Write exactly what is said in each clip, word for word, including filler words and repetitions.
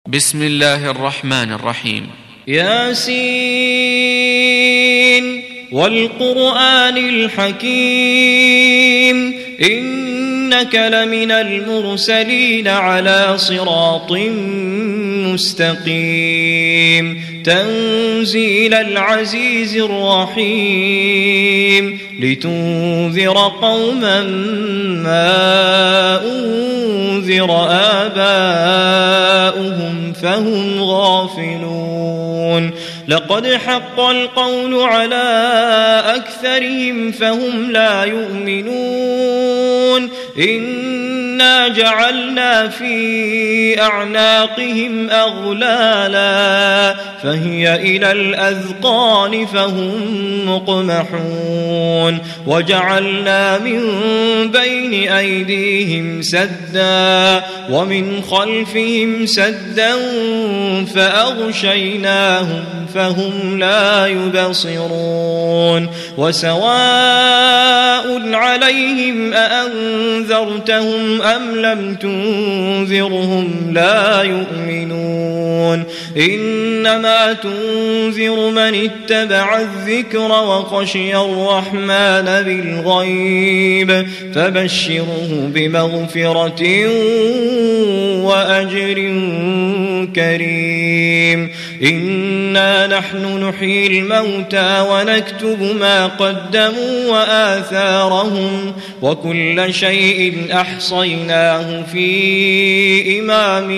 بسم الله الرحمن الرحيم. ياسين والقرآن الحكيم إنك لمن المرسلين على صراط مستقيم تنزيل العزيز الرحيم لتنذر قوما ما أنذر آباؤهم فهم غافلون لقد حق القول على أكثرهم فهم لا يؤمنون إنا جعلنا في أعناقهم أغلالا فهي إلى الأذقان فهم مقمحون وجعلنا من بين أيديهم سدا ومن خلفهم سدا فأغشيناهم فهم لا يبصرون وسواء عليهم أأنذرتهم أم لم تنذرهم لا يؤمنون إنما تنذر من اتبع الذكر وخشي الرحمن بالغيب فبشره بمغفرة وأجر كريم إنا نحن نحيي الموتى ونكتب ما قدموا وآثارهم وكل شيء أحصيناه في إمام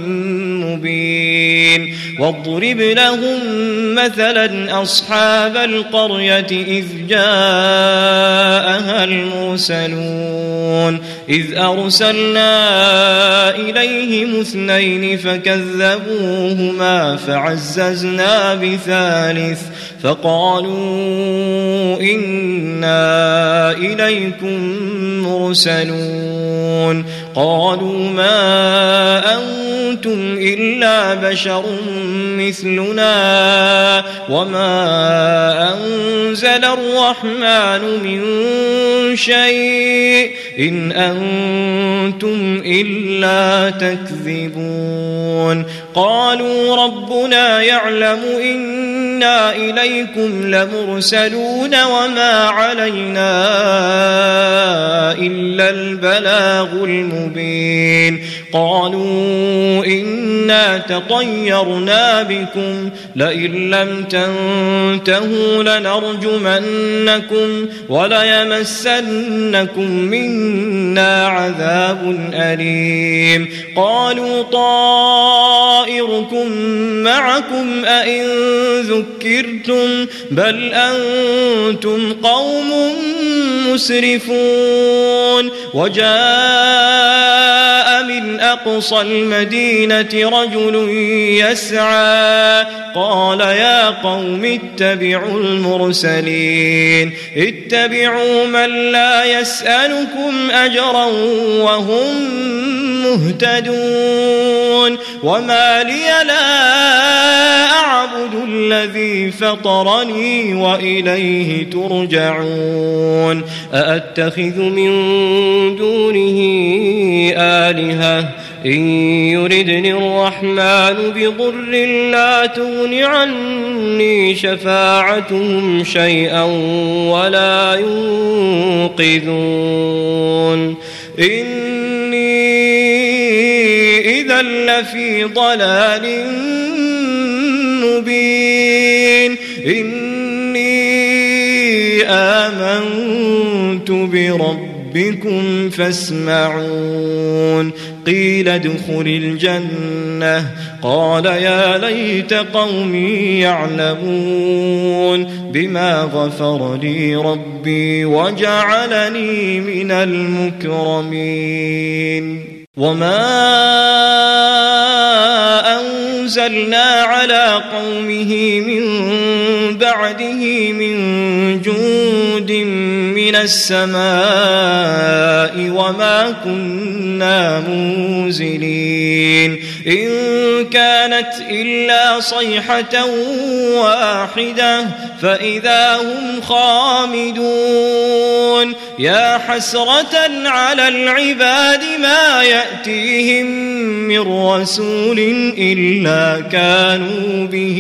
مبين واضرب لهم مثلا أصحاب القرية إذ جاءها المرسلون إذ أرسلنا إليهم اثنين فكذبوهما فعززنا بثالث فقالوا إنا إليكم مرسلون قالوا ما أنتم إلا بشر مثلنا وما أنزل الرحمن من شيء إن أنتم إلا تكذبون قالوا ربنا يعلم إنا إليكم لمرسلون وما علينا إلا البلاغ المبين قالوا إنا تطيرنا بكم لئن لم تنتهوا لنرجمنكم وليمسنكم منا عذاب أليم قالوا طائركم معكم أئن ذكرتم بل أنتم قوم مسرفون وجاء من أقصى المدينة رجل يسعى قال يا قوم اتبعوا المرسلين اتبعوا من لا يسألكم أجرا وهم مهتدون وما لي لا أعبد الذي فطرني وإليه ترجعون أأتخذ من دونه آلهة إن يردني الرحمن بضر لا تغن عني شفاعتهم شيئا ولا ينقذون إني إذا لفي ضلال مبين إني آمنت بربكم فاسمعون قيل ادخل الجنة قال يا ليت قومي يعلمون بما غفر لي ربي وجعلني من المكرمين وما أنزلنا على قومه من بعده من جند من السماء وما كنا منزلين إن كانت إلا صيحة واحدة فإذا هم خامدون يا حسرة على العباد ما يأتيهم من رسول إلا كانوا به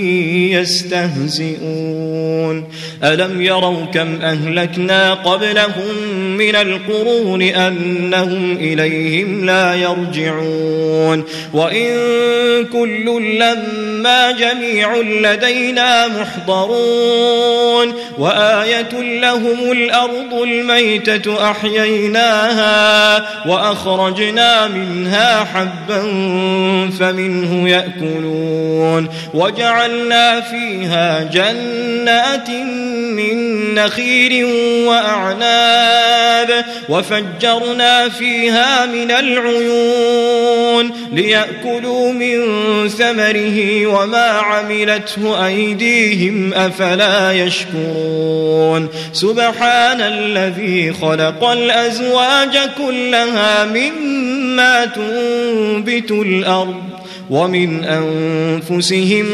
يستهزئون ألم يروا كم أهلكنا قبلهم من القرون أنهم إليهم لا يرجعون وإن كل لما جميع لدينا محضرون وآية لهم الأرض الميتة أحييناها وأخرجنا منها حبا فمنه يأكلون وجعلنا فيها جنات من نخيل وأعناب وفجرنا فيها من العيون ليأكلوا من ثمره وما عملته أيديهم أفلا يشكرون سبحان الذي خلق الأزواج كلها مما تنبت الأرض ومن أنفسهم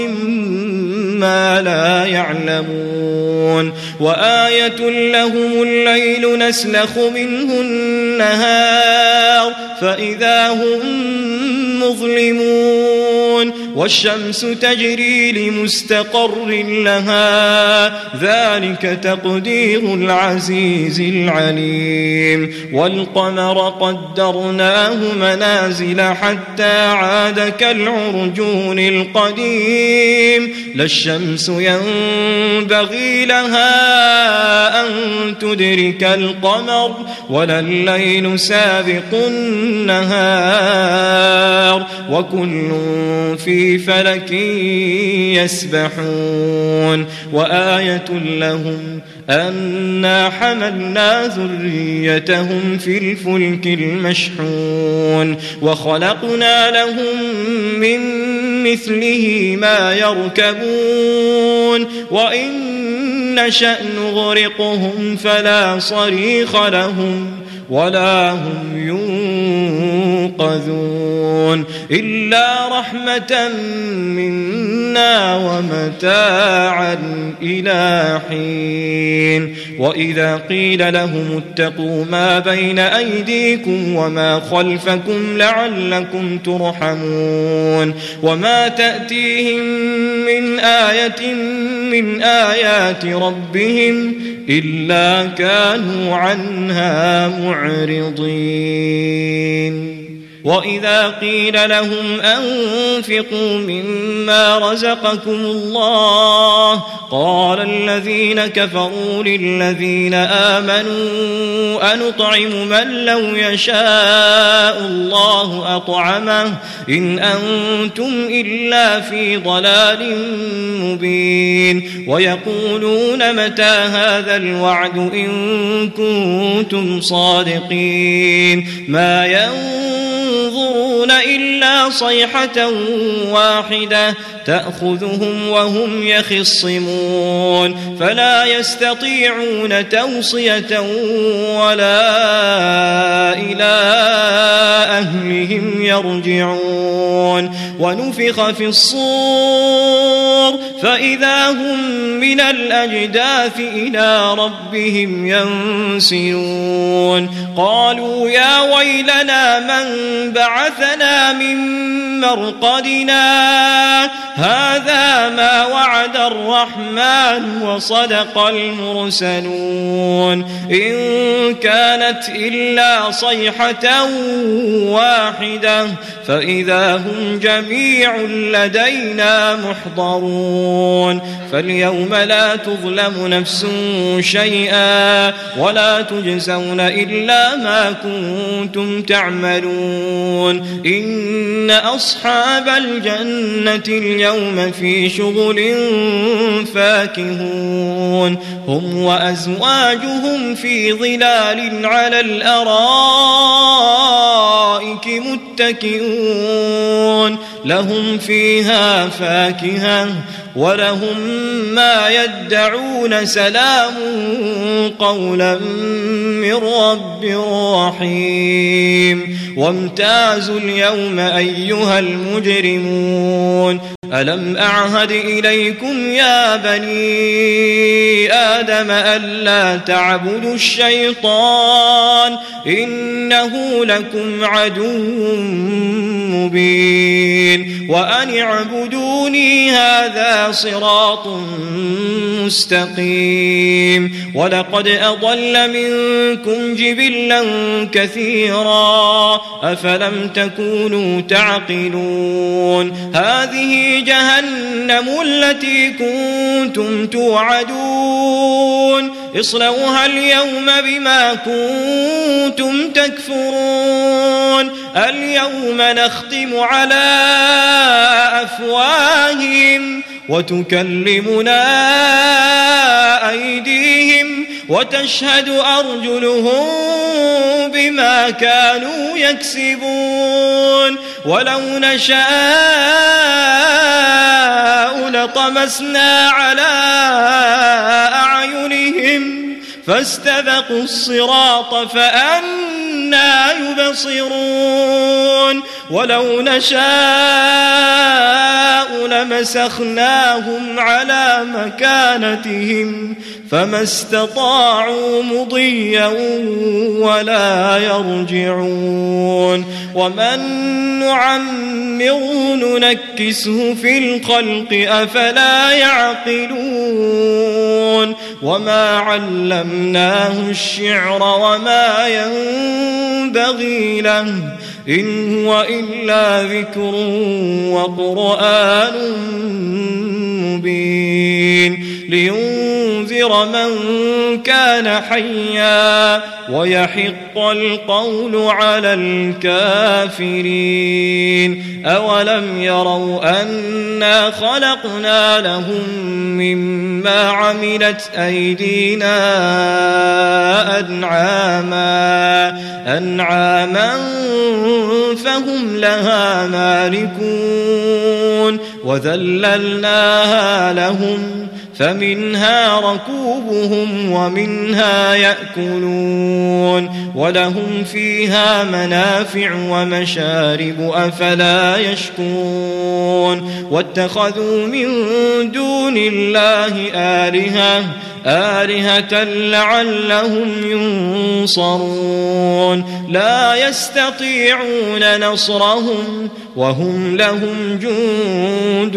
ومما لا يعلمون وآية لهم الليل نسلخ منه النهار فإذا هم مظلمون والشمس تجري لمستقر لها ذلك تقدير العزيز العليم والقمر قدرناه منازل حتى عاد كالعرجون القديم لا الشمس ينبغي لها أن تدرك القمر ولا الليل سابق النهار وكل في فلك يسبحون وآية لهم أنا حملنا ذريتهم في الفلك المشحون وخلقنا لهم من مثله ما يركبون وإن نشأ نغرقهم فلا صريخ لهم ولا هم ينقذون إلا رحمة منا ومتاعا إلى حين وإذا قيل لهم اتقوا ما بين أيديكم وما خلفكم لعلكم ترحمون وما تأتيهم من آية من آيات ربهم إلا كانوا عنها معرضين وإذا قيل لهم أنفقوا مما رزقكم الله قال الذين كفروا للذين آمنوا أنطعم من لو يشاء الله أطعمه إن أنتم إلا في ضلال مبين ويقولون متى هذا الوعد إن كنتم صادقين ما ينظرون إلا صيحة واحدة تأخذهم وهم يخصمون فلا يستطيعون توصية ولا إلى أهلهم يرجعون ونفخ في الصور فإذا هم من الأجداث إلى ربهم ينسلون قالوا يا ويلنا من بعثنا من مرقدنا هذا ما وعد الرحمن وصدق المرسلون إن كانت إلا صيحة واحدة فإذا هم جميع لدينا محضرون فاليوم لا تظلم نفس شيئا ولا تجزون إلا ما كنتم تعملون إن أصحاب الجنة اليوم في شغل فاكهون هم وأزواجهم في ظلال على الأرائك متكئون لهم فيها فاكهة ولهم ما يدعون سلام قولا من رب رحيم وامتازوا اليوم أيها المجرمون ألم أعهد إليكم يا بني آدم ألا تعبدوا الشيطان إنه لكم عدو مبين وأن اعبدوني هذا صراط مستقيم ولقد أضل منكم جبلا كثيرا أفلم تكونوا تعقلون هذه جهنم التي كنتم توعدون اصلوها اليوم بما كنتم تكفرون اليوم نختم على أفواههم وتكلمنا أيديهم وتشهد أرجلهم بما كانوا يكسبون ولو نشاء لطمسنا على أعينهم فاستبقوا الصراط فأنى يبصرون ولو نشاء لمسخناهم على مكانتهم فما استطاعوا مضيا ولا يرجعون ومن نعمره ننكسه في الخلق أفلا يعقلون وما علمناه الشعر وما ينبغي له إن هو إلا ذكر وقرآن مبين لينذر من كان حيا ويحق القول على الكافرين أولم يروا أنا خلقنا لهم مما عملت أيدينا أنعاما أنعاما فهم لها مالكون وذللناها لهم فمنها ركوبهم ومنها يأكلون ولهم فيها منافع ومشارب أفلا يشكرون واتخذوا من دون الله آلهة آلهة لعلهم ينصرون لا يستطيعون نصرهم وهم لهم جند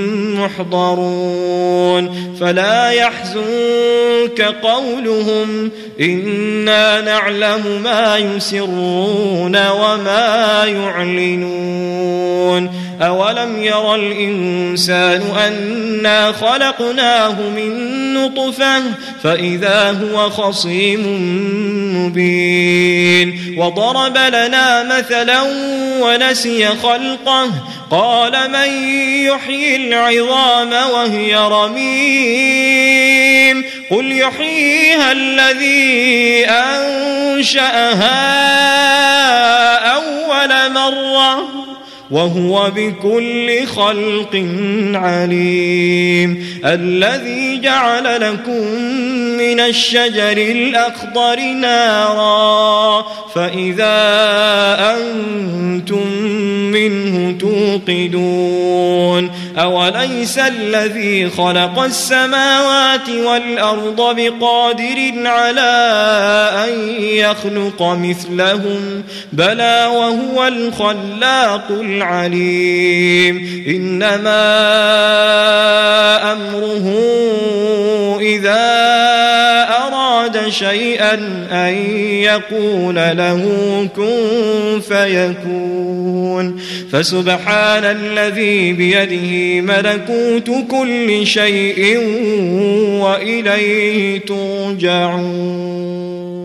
محضرون فلا يحزنك قولهم إنا نعلم ما يسرون وما يعلنون أولم ير الإنسان أنا خلقناه من نطفة فإذا هو خصيم مبين وضرب لنا مثلا ونسي خلقه قال من يحيي العظام وهي رميم قل يحييها الذي أنشأها أول مرة وهو بكل خلق عليم الذي جعل لكم من الشجر الأخضر نارا فإذا أنتم منه توقدون أوليس الذي خلق السماوات والأرض بقادر على أن يخلق مثلهم بلى وهو الخلاق العليم إنما أمره إذا أراد شيئا أن يقول له كن فيكون فسبحان الذي بيده ملكوت كل شيء وإليه ترجعون.